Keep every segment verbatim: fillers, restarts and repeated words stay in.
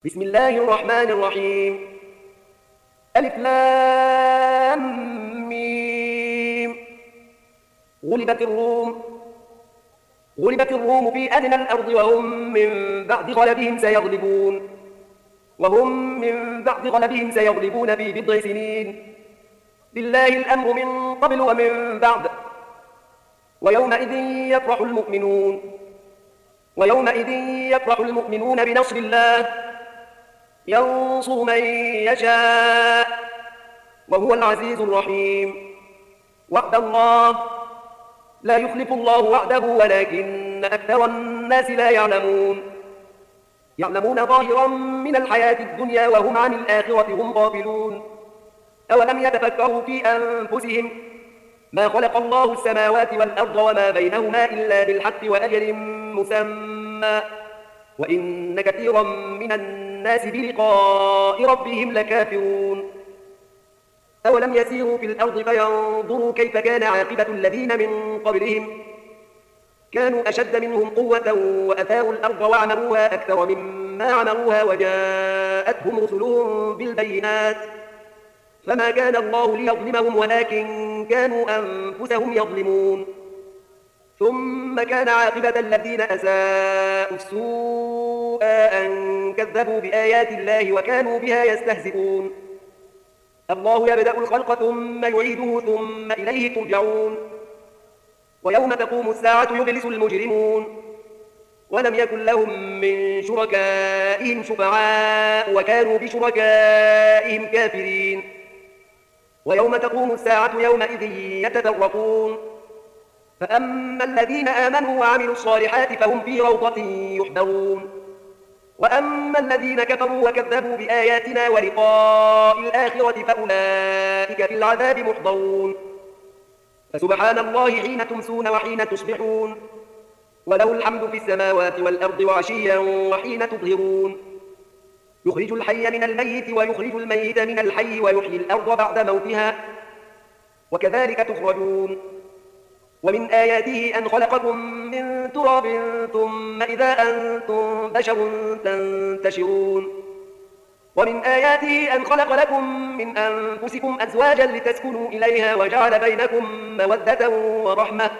بسم الله الرحمن الرحيم. ألف لام ميم. غلبت الروم غلبت الروم في أدنى الأرض وهم من بعد غلبهم سيغلبون وهم من بعد غلبهم سيغلبون في بضع سنين. لله الأمر من قبل ومن بعد. ويومئذ يفرح المؤمنون ويومئذ يفرح المؤمنون بنصر الله ينصر من يشاء وهو العزيز الرحيم. وعد الله لا يخلف الله وعده ولكن أكثر الناس لا يعلمون يعلمون ظاهرا من الحياة الدنيا وهم عن الآخرة هم غافلون. أولم يتفكروا في أنفسهم ما خلق الله السماوات والأرض وما بينهما إلا بالحق وأجل مسمى وإن كثيرا من الناس بلقاء ربهم لكافرون. أولم يسيروا في الأرض فينظروا كيف كان عاقبة الذين من قبلهم كانوا أشد منهم قوة وأثاروا الأرض وعمروها أكثر مما عمروها وجاءتهم رسلهم بالبينات فما كان الله ليظلمهم ولكن كانوا أنفسهم يظلمون. ثم كان عاقبة الذين أساءوا السوء أن كذبوا بآيات الله وكانوا بها يستهزئون. الله يبدأ الخلق ثم يعيده ثم إليه ترجعون. ويوم تقوم الساعة يبلس المجرمون ولم يكن لهم من شركائهم شفعاء وكانوا بشركائهم كافرين. ويوم تقوم الساعة يومئذ يتفرقون فأما الذين آمنوا وعملوا الصالحات فهم في روضة يحبرون وأما الذين كفروا وكذبوا بآياتنا ولقاء الآخرة فأولئك في العذاب محضرون. فسبحان الله حين تمسون وحين تصبحون وله الحمد في السماوات والأرض وعشيا وحين تظهرون. يخرج الحي من الميت ويخرج الميت من الحي ويحيي الأرض بعد موتها وكذلك تخرجون. ومن آياته أن خلقكم من تراب ثم إذا أنتم بشر تنتشرون. ومن آياته أن خلق لكم من أنفسكم أزواجا لتسكنوا إليها وجعل بينكم مودة ورحمة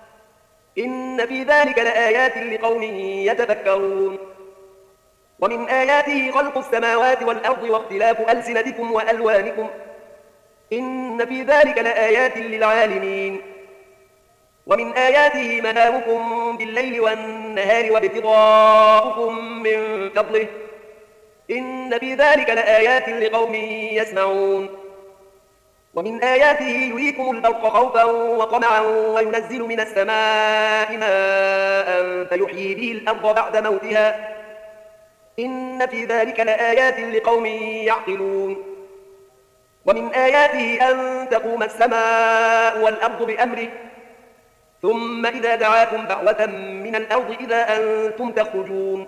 إن في ذلك لآيات لقوم يتفكرون. ومن آياته خلق السماوات والأرض واختلاف ألسنتكم وألوانكم إن في ذلك لآيات للعالمين. ومن آياته منامكم بالليل والنهار وابتغاؤكم من فضله إن في ذلك لآيات لقوم يسمعون. ومن آياته يريكم البرق خوفا وطمعا وينزل من السماء ماء فيحيي به الأرض بعد موتها إن في ذلك لآيات لقوم يعقلون. ومن آياته أن تقوم السماء والأرض بأمره ثم إذا دعاكم دعوة من الأرض إذا أنتم تخرجون.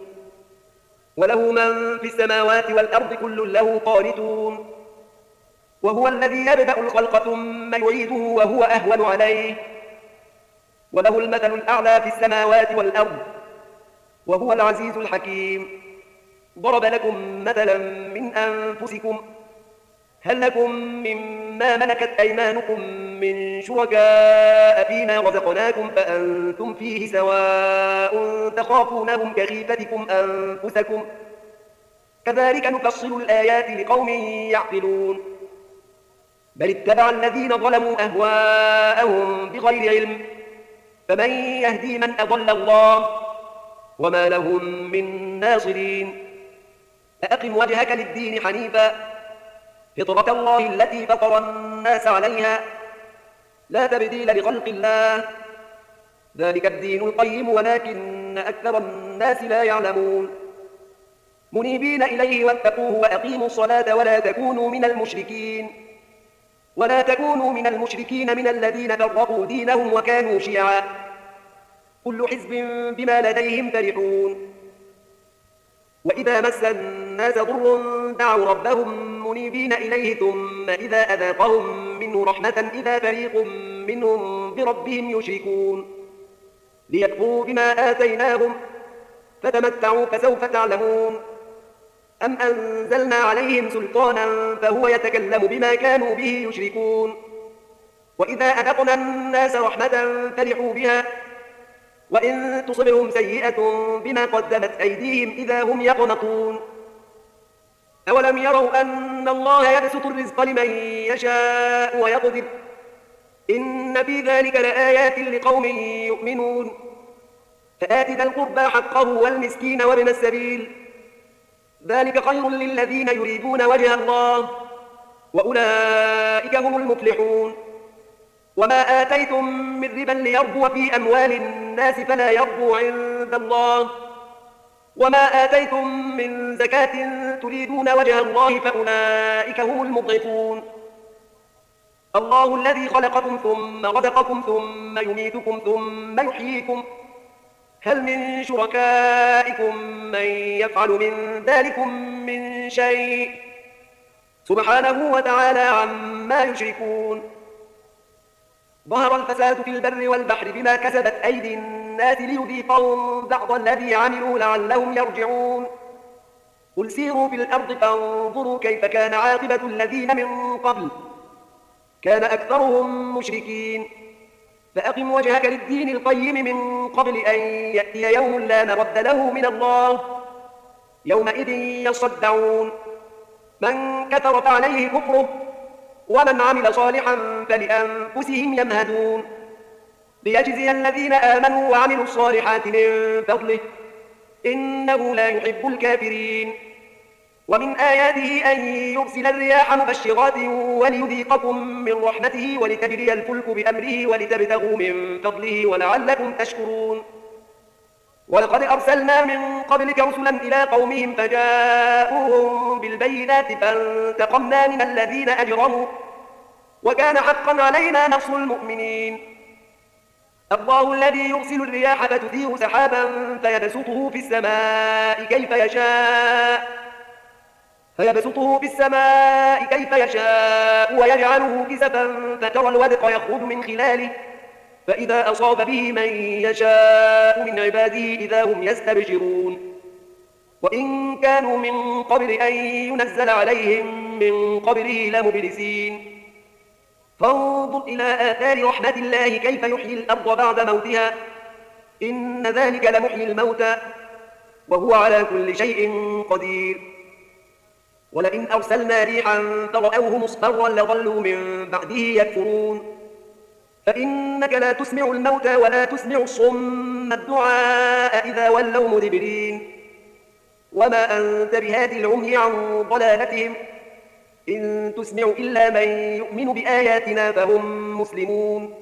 وله من في السماوات والأرض كل له قانتون. وهو الذي يبدأ الخلق ثم يعيده وهو أهون عليه وله المثل الأعلى في السماوات والأرض وهو العزيز الحكيم. ضرب لكم مثلا من أنفسكم هل لكم مما ملكت أيمانكم من شركاء فيما رزقناكم فأنتم فيه سواء تخافونهم كخيفتكم أنفسكم كذلك نفصل الآيات لقوم يعقلون. بل اتبع الذين ظلموا أهواءهم بغير علم فمن يهدي من أضل الله وما لهم من ناصرين. فأقم وجهك للدين حنيفا فطرة الله التي فطر الناس عليها لا تبديل لخلق الله ذلك الدين القيم ولكن أكثر الناس لا يعلمون. منيبين إليه واتقوه وأقيموا الصلاة ولا تكونوا من المشركين ولا تكونوا من المشركين من الذين فرقوا دينهم وكانوا شيعا كل حزب بما لديهم فرحون. وإذا مس الناس ضر دعوا ربهم منيبين إليه ثم إذا أذاقهم منه رحمة إذا فريق منهم بربهم يشركون ليكفروا بما آتيناهم فتمتعوا فسوف تعلمون. أم أنزلنا عليهم سلطانا فهو يتكلم بما كانوا به يشركون وإذا أذقنا الناس رحمة فرحوا بها وإن تصبهم سيئة بما قدمت أيديهم إذا هم يقنطون أولم يروا أن الله يبسط الرزق لمن يشاء ويقدر إن في ذلك لآيات لقوم يؤمنون فآت ذا القربى حقه والمسكين وابن السبيل ذلك خير للذين يريدون وجه الله وأولئك هم المفلحون وما آتيتم من ربا ليربو في أموال الناس فلا يربو عند الله وما آتيتم من زكاة تريدون وجه الله فأولئك هم المضعفون الله الذي خلقكم ثم رزقكم ثم يميتكم ثم يحييكم هل من شركائكم من يفعل من ذلكم من شيء سبحانه وتعالى عما يشركون ظهر الفساد في البر والبحر بما كسبت أيدي الناس ليذيقهم بعض الذي عملوا لعلهم يرجعون قل سيروا في الأرض فانظروا كيف كان عاقبة الذين من قبل كان أكثرهم مشركين فأقم وجهك للدين القيم من قبل أن يأتي يوم لا مرد له من الله يومئذ يصدعون من كفر فعليه كفره ومن عمل صالحا فلأنفسهم يمهدون ليجزي الذين آمنوا وعملوا الصالحات من فضله إنه لا يحب الكافرين ومن آياته أن يرسل الرياح مبشرات وليذيقكم من رحمته ولتجري الفلك بأمره ولتبتغوا من فضله ولعلكم تشكرون ولقد أرسلنا من قبلك رسلا إلى قومهم فجاءوهم بالبينات فانتقمنا من الذين أجرموا وكان حقا علينا نصر المؤمنين الله الذي يرسل الرياح فتثير سحابا فيبسطه في السماء كيف يشاء فيبسطه في السماء كيف يشاء ويجعله كسفا فترى الودق يخرج من خلاله فإذا أصاب به من يشاء من عباده إذا هم يستبشرون وإن كانوا من قبل أن ينزل عليهم من قبله لمبلسين فانظر إلى آثار رحمة الله كيف يحيي الأرض بعد موتها إن ذلك لمحيي الموتى وهو على كل شيء قدير ولئن أرسلنا ريحا فرأوه مصفرا لظلوا من بعده يكفرون فإنك لا تسمع الموتى ولا تسمع الصم الدعاء إذا ولوا مدبرين وما أنت بهادي العمي عن ضلالتهم إن تسمع إلا من يؤمن بآياتنا فهم مسلمون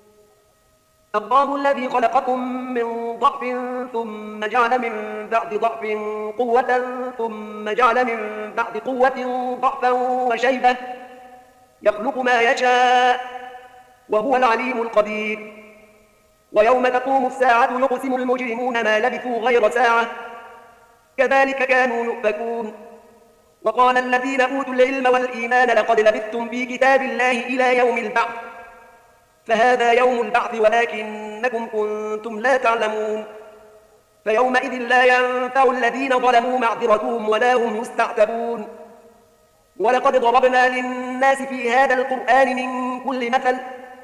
الله الذي خلقكم من ضعف ثم جعل من بعد ضعف قوة ثم جعل من بعد قوة ضعفا وشيبة يخلق ما يشاء وهو العليم القدير ويوم تقوم الساعة يقسم المجرمون ما لبثوا غير ساعة كذلك كانوا يؤفكون وقال الذين أوتوا العلم والإيمان لقد لبثتم في كتاب الله إلى يوم البعث فهذا يوم البعث ولكنكم كنتم لا تعلمون فيومئذ لا ينفع الذين ظلموا معذرتهم ولا هم يستعتبون ولقد ضربنا للناس في هذا القرآن من كل مثل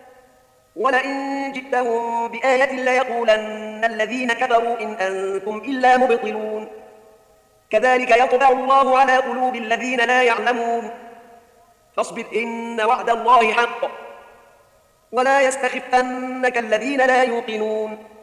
ولئن جئتهم بآية ليقولن الذين كفروا إن أنتم إلا مبطلون كذلك يطبع الله على قلوب الذين لا يعلمون فاصبر إن وعد الله حق ولا يستخفنك الذين لا يوقنون